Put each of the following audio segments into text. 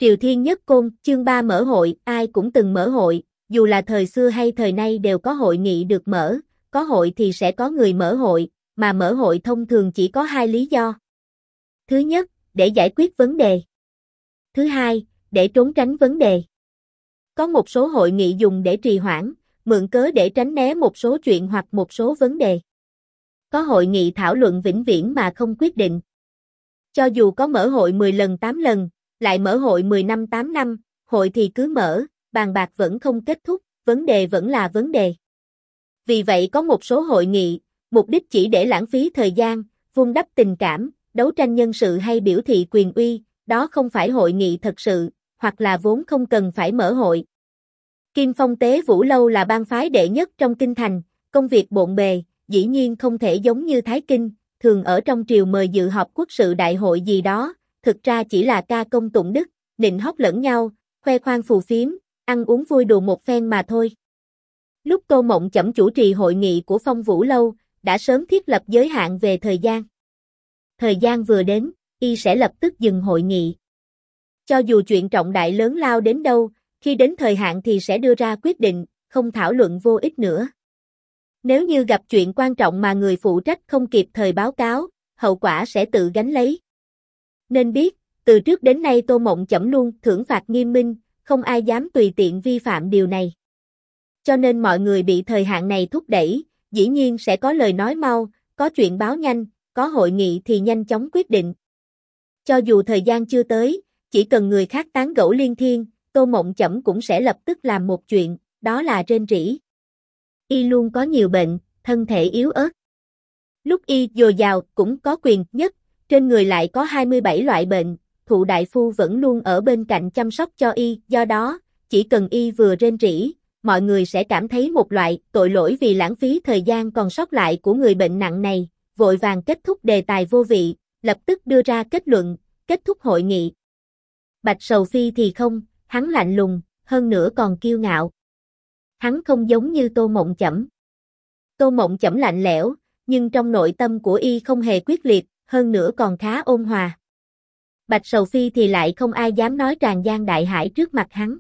Triều Thiên Nhất Côn, chương 3 mở hội, ai cũng từng mở hội, dù là thời xưa hay thời nay đều có hội nghị được mở, có hội thì sẽ có người mở hội, mà mở hội thông thường chỉ có hai lý do. Thứ nhất, để giải quyết vấn đề. Thứ hai, để trốn tránh vấn đề. Có một số hội nghị dùng để trì hoãn, mượn cớ để tránh né một số chuyện hoặc một số vấn đề. Có hội nghị thảo luận vĩnh viễn mà không quyết định. Cho dù có mở hội 10 lần 8 lần, lại mở hội 10 năm 8 năm, hội thì cứ mở, bàn bạc vẫn không kết thúc, vấn đề vẫn là vấn đề. Vì vậy có một số hội nghị, mục đích chỉ để lãng phí thời gian, vun đắp tình cảm, đấu tranh nhân sự hay biểu thị quyền uy, đó không phải hội nghị thật sự, hoặc là vốn không cần phải mở hội. Kim Phong Tế Vũ Lâu là bang phái đệ nhất trong kinh thành, công việc bộn bề, dĩ nhiên không thể giống như Thái Kinh, thường ở trong triều mời dự họp quốc sự đại hội gì đó, thực ra chỉ là ca công tụng đức, nịnh hót lẫn nhau, khoe khoang phù phiếm, ăn uống vui đùa một phen mà thôi. Lúc Tô Mộng Chẩm chủ trì hội nghị của Phong Vũ Lâu, đã sớm thiết lập giới hạn về thời gian. Thời gian vừa đến, y sẽ lập tức dừng hội nghị. Cho dù chuyện trọng đại lớn lao đến đâu, khi đến thời hạn thì sẽ đưa ra quyết định, không thảo luận vô ích nữa. Nếu như gặp chuyện quan trọng mà người phụ trách không kịp thời báo cáo, hậu quả sẽ tự gánh lấy. Nên biết, từ trước đến nay Tô Mộng Chẩm luôn thưởng phạt nghiêm minh, không ai dám tùy tiện vi phạm điều này. Cho nên mọi người bị thời hạn này thúc đẩy, dĩ nhiên sẽ có lời nói mau, có chuyện báo nhanh, có hội nghị thì nhanh chóng quyết định. Cho dù thời gian chưa tới, chỉ cần người khác tán gẫu liên thiên, Tô Mộng Chẩm cũng sẽ lập tức làm một chuyện, đó là rên rỉ. Y luôn có nhiều bệnh, thân thể yếu ớt. Lúc y dồi dào cũng có quyền nhất, trên người lại có 27 loại bệnh, Thụ đại phu vẫn luôn ở bên cạnh chăm sóc cho y, do đó, chỉ cần y vừa rên rỉ, mọi người sẽ cảm thấy một loại tội lỗi vì lãng phí thời gian còn sót lại của người bệnh nặng này, vội vàng kết thúc đề tài vô vị, lập tức đưa ra kết luận, kết thúc hội nghị. Bạch Sầu Phi thì không, hắn lạnh lùng, hơn nữa còn kiêu ngạo. Hắn không giống như Tô Mộng Chẩm. Tô Mộng Chẩm lạnh lẽo, nhưng trong nội tâm của y không hề quyết liệt, hơn nữa còn khá ôn hòa. Bạch Sầu Phi thì lại không ai dám nói tràn gian đại hải trước mặt hắn.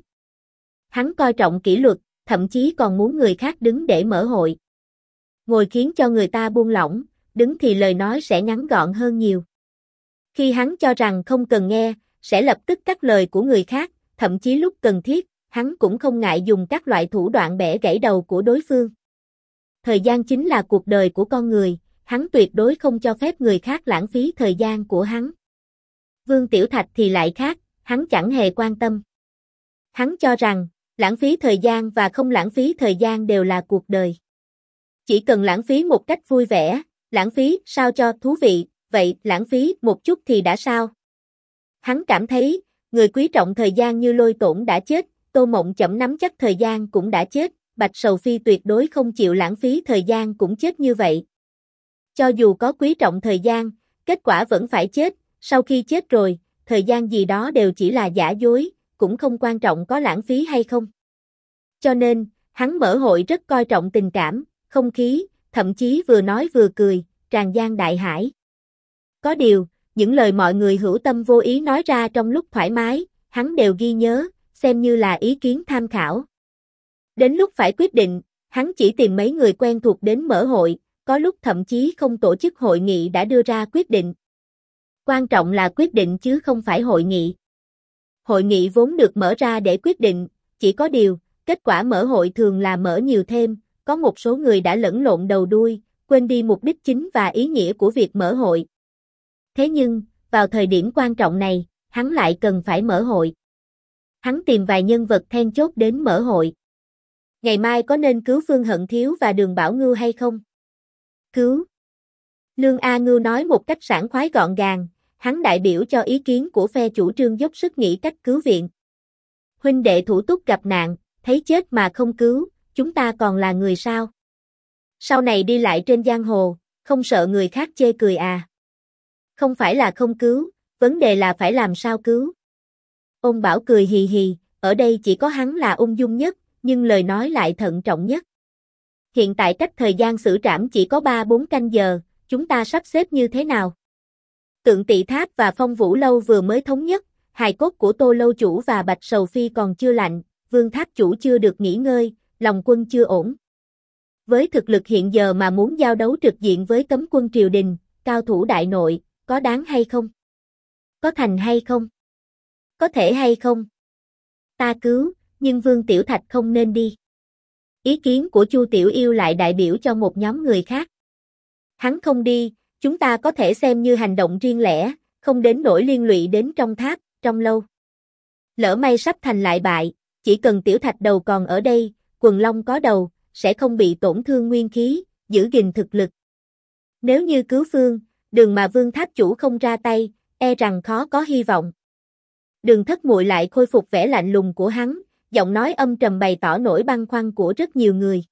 Hắn coi trọng kỷ luật, thậm chí còn muốn người khác đứng để mở hội. Ngồi khiến cho người ta buông lỏng, đứng thì lời nói sẽ ngắn gọn hơn nhiều. Khi hắn cho rằng không cần nghe, sẽ lập tức cắt lời của người khác, thậm chí lúc cần thiết, hắn cũng không ngại dùng các loại thủ đoạn bẻ gãy đầu của đối phương. Thời gian chính là cuộc đời của con người, hắn tuyệt đối không cho phép người khác lãng phí thời gian của hắn. Vương Tiểu Thạch thì lại khác, hắn chẳng hề quan tâm. Hắn cho rằng, lãng phí thời gian và không lãng phí thời gian đều là cuộc đời. Chỉ cần lãng phí một cách vui vẻ, lãng phí sao cho thú vị, vậy lãng phí một chút thì đã sao? Hắn cảm thấy, người quý trọng thời gian như Lôi Tổn đã chết, Tô Mộng Chẩm nắm chắc thời gian cũng đã chết, Bạch Sầu Phi tuyệt đối không chịu lãng phí thời gian cũng chết như vậy. Cho dù có quý trọng thời gian, kết quả vẫn phải chết, sau khi chết rồi, thời gian gì đó đều chỉ là giả dối, cũng không quan trọng có lãng phí hay không. Cho nên, hắn mở hội rất coi trọng tình cảm, không khí, thậm chí vừa nói vừa cười, tràn gian đại hải. Có điều, những lời mọi người hữu tâm vô ý nói ra trong lúc thoải mái, hắn đều ghi nhớ, xem như là ý kiến tham khảo. Đến lúc phải quyết định, hắn chỉ tìm mấy người quen thuộc đến mở hội, có lúc thậm chí không tổ chức hội nghị đã đưa ra quyết định. Quan trọng là quyết định chứ không phải hội nghị. Hội nghị vốn được mở ra để quyết định, chỉ có điều, kết quả mở hội thường là mở nhiều thêm, có một số người đã lẫn lộn đầu đuôi, quên đi mục đích chính và ý nghĩa của việc mở hội. Thế nhưng, vào thời điểm quan trọng này, hắn lại cần phải mở hội. Hắn tìm vài nhân vật then chốt đến mở hội. Ngày mai có nên cứu Phương Hận Thiếu và Đường Bảo Ngưu hay không? Cứu. Lương A Ngưu nói một cách sảng khoái gọn gàng, hắn đại biểu cho ý kiến của phe chủ trương dốc sức nghĩ cách cứu viện. Huynh đệ thủ túc gặp nạn, thấy chết mà không cứu, chúng ta còn là người sao? Sau này đi lại trên giang hồ, không sợ người khác chê cười à? Không phải là không cứu, vấn đề là phải làm sao cứu. Ôn Bảo cười hì hì, ở đây chỉ có hắn là ung dung nhất, nhưng lời nói lại thận trọng nhất. Hiện tại cách thời gian xử trảm chỉ có 3-4 canh giờ, chúng ta sắp xếp như thế nào? Tượng Tỵ Tháp và Phong Vũ Lâu vừa mới thống nhất, hài cốt của Tô lâu chủ và Bạch Sầu Phi còn chưa lạnh, Vương Tháp chủ chưa được nghỉ ngơi, lòng quân chưa ổn. Với thực lực hiện giờ mà muốn giao đấu trực diện với cấm quân triều đình, cao thủ đại nội, có đáng hay không? Có thành hay không? Có thể hay không? Ta cứu, nhưng Vương Tiểu Thạch không nên đi. Ý kiến của Chu Tiểu Yêu lại đại biểu cho một nhóm người khác. Hắn không đi, chúng ta có thể xem như hành động riêng lẻ, không đến nỗi liên lụy đến trong tháp, trong lâu. Lỡ may sắp thành lại bại, chỉ cần Tiểu Thạch đầu còn ở đây, Quần Long có đầu, sẽ không bị tổn thương nguyên khí, giữ gìn thực lực. Nếu như cứu Phương, Đường mà Vương Tháp chủ không ra tay, e rằng khó có hy vọng. Đường Thất Muội lại khôi phục vẻ lạnh lùng của hắn, giọng nói âm trầm bày tỏ nỗi băn khoăn của rất nhiều người.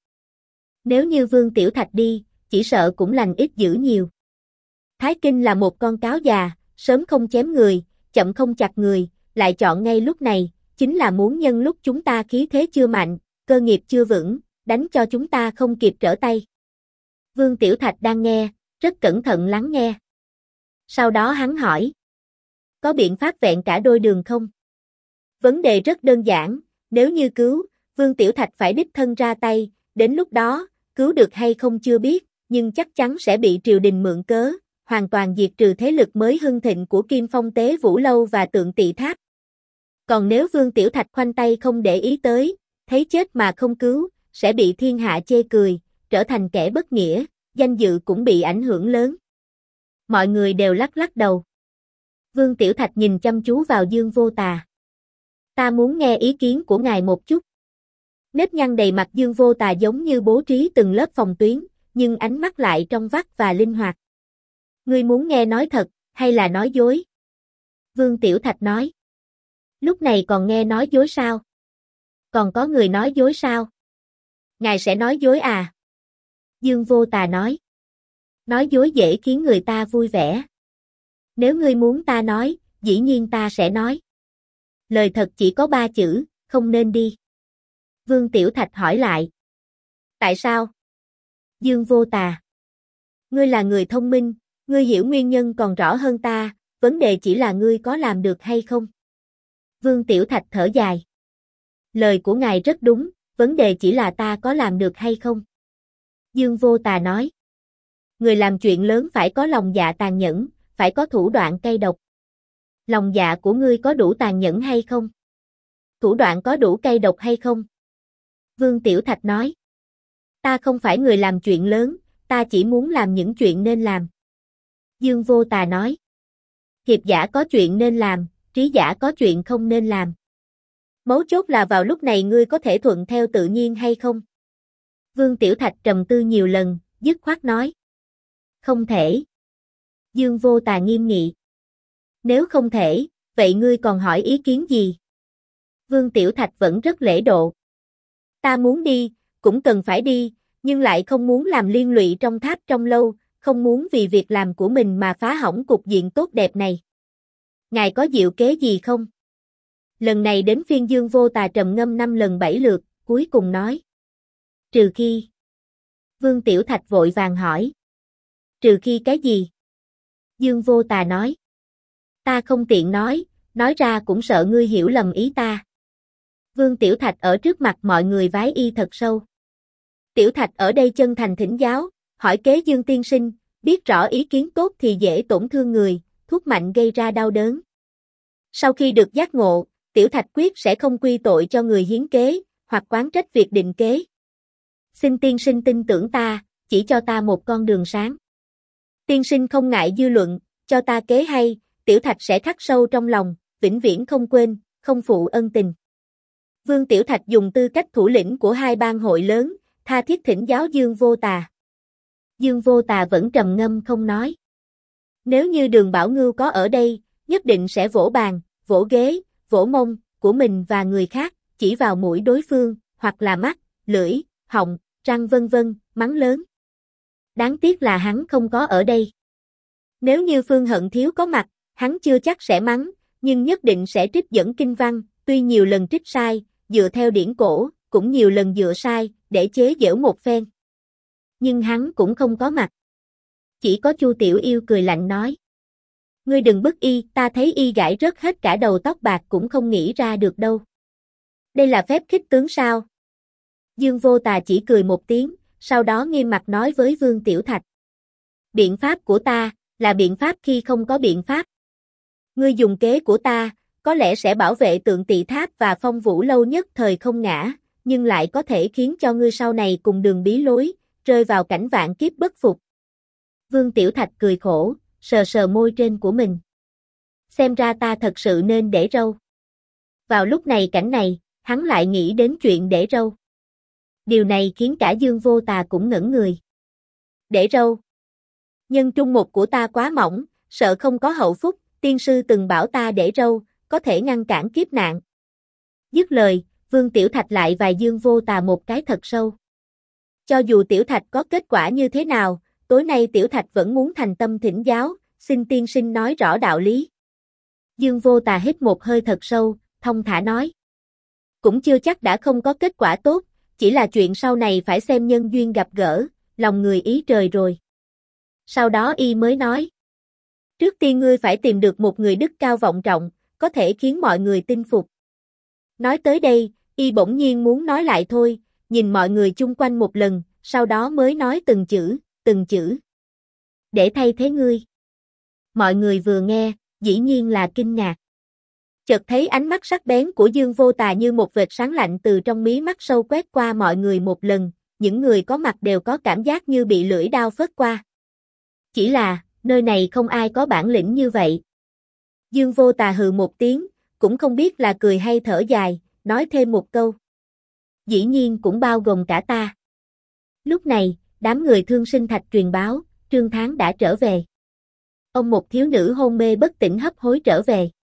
Nếu như Vương Tiểu Thạch đi, chỉ sợ cũng lành ít dữ nhiều. Thái Kinh là một con cáo già, sớm không chém người, chậm không chặt người, lại chọn ngay lúc này, chính là muốn nhân lúc chúng ta khí thế chưa mạnh, cơ nghiệp chưa vững, đánh cho chúng ta không kịp trở tay. Vương Tiểu Thạch đang nghe, rất cẩn thận lắng nghe. Sau đó hắn hỏi. Có biện pháp vẹn cả đôi đường không? Vấn đề rất đơn giản, nếu như cứu, Vương Tiểu Thạch phải đích thân ra tay, đến lúc đó, cứu được hay không chưa biết, nhưng chắc chắn sẽ bị triều đình mượn cớ, hoàn toàn diệt trừ thế lực mới hưng thịnh của Kim Phong Tế Vũ Lâu và Tượng Tỵ Tháp. Còn nếu Vương Tiểu Thạch khoanh tay không để ý tới, thấy chết mà không cứu, sẽ bị thiên hạ chê cười, trở thành kẻ bất nghĩa, danh dự cũng bị ảnh hưởng lớn. Mọi người đều lắc lắc đầu. Vương Tiểu Thạch nhìn chăm chú vào Dương Vô Tà. Ta muốn nghe ý kiến của ngài một chút. Nếp nhăn đầy mặt Dương Vô Tà giống như bố trí từng lớp phòng tuyến, nhưng ánh mắt lại trong vắt và linh hoạt. Ngươi muốn nghe nói thật, hay là nói dối? Vương Tiểu Thạch nói. Lúc này còn nghe nói dối sao? Còn có người nói dối sao? Ngài sẽ nói dối à? Dương Vô Tà nói. Nói dối dễ khiến người ta vui vẻ. Nếu ngươi muốn ta nói, dĩ nhiên ta sẽ nói. Lời thật chỉ có 3 chữ, không nên đi. Vương Tiểu Thạch hỏi lại. Tại sao? Dương Vô Tà. Ngươi là người thông minh, ngươi hiểu nguyên nhân còn rõ hơn ta, vấn đề chỉ là ngươi có làm được hay không? Vương Tiểu Thạch thở dài. Lời của ngài rất đúng, vấn đề chỉ là ta có làm được hay không? Dương Vô Tà nói. Người làm chuyện lớn phải có lòng dạ tàn nhẫn, phải có thủ đoạn cay độc. Lòng dạ của ngươi có đủ tàn nhẫn hay không? Thủ đoạn có đủ cay độc hay không? Vương Tiểu Thạch nói. Ta không phải người làm chuyện lớn, ta chỉ muốn làm những chuyện nên làm. Dương Vô Tà nói. Hiệp giả có chuyện nên làm, trí giả có chuyện không nên làm. Mấu chốt là vào lúc này ngươi có thể thuận theo tự nhiên hay không? Vương Tiểu Thạch trầm tư nhiều lần, dứt khoát nói. Không thể. Dương Vô Tà nghiêm nghị. Nếu không thể, vậy ngươi còn hỏi ý kiến gì? Vương Tiểu Thạch vẫn rất lễ độ. Ta muốn đi, cũng cần phải đi, nhưng lại không muốn làm liên lụy trong tháp trong lâu, không muốn vì việc làm của mình mà phá hỏng cục diện tốt đẹp này. Ngài có diệu kế gì không? Lần này đến phiên Dương Vô Tà trầm ngâm 5 lần 7 lượt, cuối cùng nói. Trừ khi. Vương Tiểu Thạch vội vàng hỏi. Trừ khi cái gì? Dương Vô Tà nói. Ta không tiện nói ra cũng sợ ngươi hiểu lầm ý ta. Vương Tiểu Thạch ở trước mặt mọi người vái y thật sâu. Tiểu Thạch ở đây chân thành thỉnh giáo, hỏi kế Dương tiên sinh, biết rõ ý kiến tốt thì dễ tổn thương người, thuốc mạnh gây ra đau đớn. Sau khi được giác ngộ, Tiểu Thạch quyết sẽ không quy tội cho người hiến kế, hoặc quán trách việc định kế. Xin tiên sinh tin tưởng ta, chỉ cho ta một con đường sáng. Tiên sinh không ngại dư luận, cho ta kế hay, Tiểu Thạch sẽ khắc sâu trong lòng, vĩnh viễn không quên, không phụ ân tình. Vương Tiểu Thạch dùng tư cách thủ lĩnh của 2 bang hội lớn, tha thiết thỉnh giáo Dương Vô Tà. Dương Vô Tà vẫn trầm ngâm không nói. Nếu như Đường Bảo Ngưu có ở đây, nhất định sẽ vỗ bàn, vỗ ghế, vỗ mông của mình và người khác, chỉ vào mũi đối phương, hoặc là mắt, lưỡi, họng, răng vân vân, mắng lớn. Đáng tiếc là hắn không có ở đây. Nếu như Phương Hận Thiếu có mặt, hắn chưa chắc sẽ mắng, nhưng nhất định sẽ trích dẫn kinh văn, tuy nhiều lần trích sai, dựa theo điển cổ, cũng nhiều lần dựa sai, để chế giễu một phen. Nhưng hắn cũng không có mặt. Chỉ có Chu Tiểu Yêu cười lạnh nói. Ngươi đừng bức y, ta thấy y gãi rớt hết cả đầu tóc bạc cũng không nghĩ ra được đâu. Đây là phép khích tướng sao? Dương Vô Tà chỉ cười một tiếng, sau đó nghiêm mặt nói với Vương Tiểu Thạch. Biện pháp của ta, là biện pháp khi không có biện pháp. Ngươi dùng kế của ta, có lẽ sẽ bảo vệ Tượng Tỵ Tháp và Phong Vũ Lâu nhất thời không ngã, nhưng lại có thể khiến cho ngươi sau này cùng đường bí lối, rơi vào cảnh vạn kiếp bất phục. Vương Tiểu Thạch cười khổ, sờ sờ môi trên của mình. Xem ra ta thật sự nên để râu. Vào lúc này cảnh này, hắn lại nghĩ đến chuyện để râu. Điều này khiến cả Dương Vô Tà cũng ngẩn người. Để râu. Nhân trung mục của ta quá mỏng, sợ không có hậu phúc, tiên sư từng bảo ta để râu, có thể ngăn cản kiếp nạn. Dứt lời, Vương Tiểu Thạch lại vài Dương Vô Tà một cái thật sâu. Cho dù Tiểu Thạch có kết quả như thế nào, tối nay Tiểu Thạch vẫn muốn thành tâm thỉnh giáo, xin tiên sinh nói rõ đạo lý. Dương Vô Tà hít một hơi thật sâu, thông thả nói. Cũng chưa chắc đã không có kết quả tốt, chỉ là chuyện sau này phải xem nhân duyên gặp gỡ, lòng người ý trời rồi. Sau đó y mới nói. Trước tiên ngươi phải tìm được một người đức cao vọng trọng, có thể khiến mọi người tin phục. Nói tới đây, y bỗng nhiên muốn nói lại thôi, nhìn mọi người chung quanh một lần, sau đó mới nói từng chữ, từng chữ. Để thay thế ngươi. Mọi người vừa nghe, dĩ nhiên là kinh ngạc. Chợt thấy ánh mắt sắc bén của Dương Vô Tà như một vệt sáng lạnh từ trong mí mắt sâu quét qua mọi người một lần, những người có mặt đều có cảm giác như bị lưỡi đao phớt qua. Chỉ là, nơi này không ai có bản lĩnh như vậy. Dương Vô Tà hừ một tiếng, cũng không biết là cười hay thở dài, nói thêm một câu. Dĩ nhiên cũng bao gồm cả ta. Lúc này, đám người Thương Sinh Thạch truyền báo, Trương Thán đã trở về. Ông một thiếu nữ hôn mê bất tỉnh hấp hối trở về.